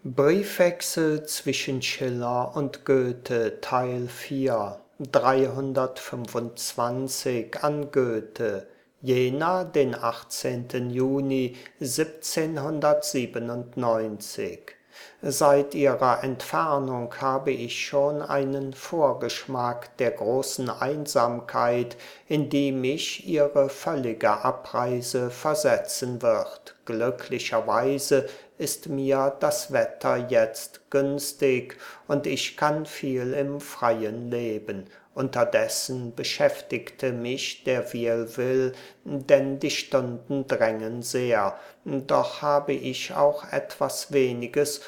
Briefwechsel zwischen Schiller und Goethe Teil 4 325 an Goethe Jena, den 18. Juni 1797. Seit ihrer Entfernung habe ich schon einen Vorgeschmack der großen Einsamkeit, in die mich ihre völlige Abreise versetzen wird. Glücklicherweise ist mir das Wetter jetzt günstig und ich kann viel im Freien leben. Unterdessen beschäftigte mich der Vielwill, denn die Stunden drängen sehr. Doch habe ich auch etwas weniges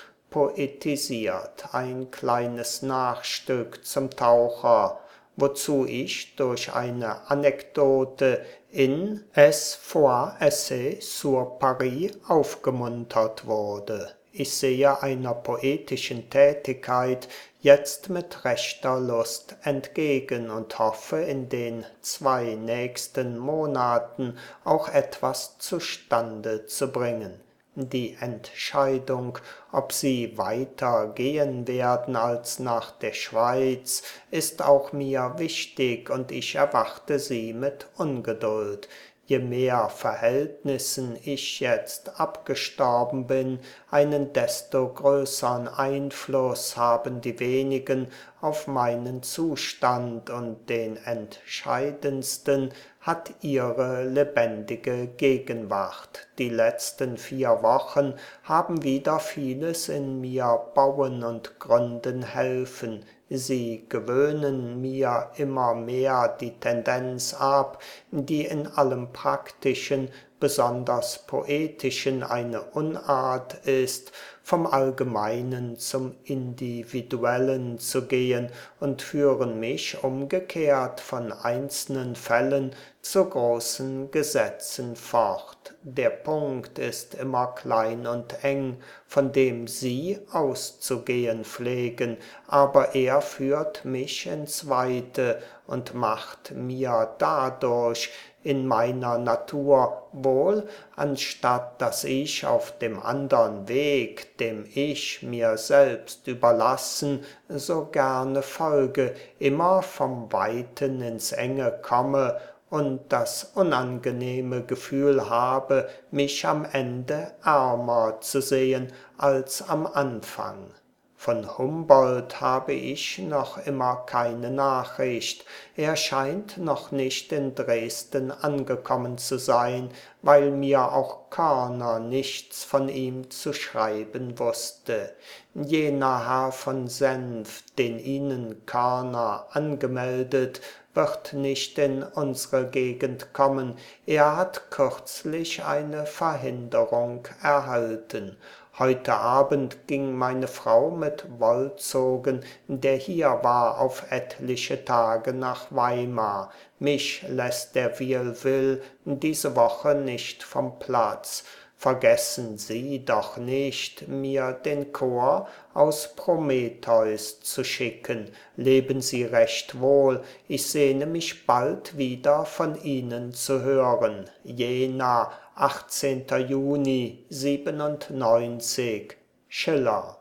poetisiert, ein kleines Nachstück zum Taucher, wozu ich durch eine Anekdote in Es Four Essays sur Paris aufgemuntert wurde. Ich sehe einer poetischen Tätigkeit jetzt mit rechter Lust entgegen und hoffe in den 2 nächsten Monaten auch etwas zustande zu bringen. Die Entscheidung, ob sie weiter gehen werden als nach der Schweiz, ist auch mir wichtig und ich erwarte sie mit Ungeduld. Je mehr Verhältnissen ich jetzt abgestorben bin, einen desto größern Einfluss haben die wenigen auf meinen Zustand und den entscheidendsten hat ihre lebendige Gegenwart. Die letzten 4 Wochen haben wieder vieles in mir bauen und gründen helfen. Sie gewöhnen mir immer mehr die Tendenz ab, die in allem Praktischen, besonders Poetischen, eine Unart ist, vom Allgemeinen zum Individuellen zu gehen und führen mich umgekehrt von einzelnen Fällen zu großen Gesetzen fort. Der Punkt ist immer klein und eng, von dem Sie auszugehen pflegen, aber er führt mich ins Weite und macht mir dadurch in meiner Natur wohl, anstatt dass ich auf dem andern Weg, dem Ich mir selbst überlassen, so gerne folge, immer vom Weiten ins Enge komme und das unangenehme Gefühl habe, mich am Ende ärmer zu sehen als am Anfang. Von Humboldt habe ich noch immer keine Nachricht. Er scheint noch nicht in Dresden angekommen zu sein, weil mir auch Körner nichts von ihm zu schreiben wusste. Jener Herr von Senf, den Ihnen Körner angemeldet, wird nicht in unsere Gegend kommen. Er hat kürzlich eine Verhinderung erhalten. Heute Abend ging meine Frau mit Wollzogen, der hier war, auf etliche Tage nach Weimar. Mich lässt der Vielwill diese Woche nicht vom Platz. Vergessen Sie doch nicht, mir den Chor aus Prometheus zu schicken. Leben Sie recht wohl, ich sehne mich bald wieder von Ihnen zu hören. Jena, 18. Juni 97. Schiller.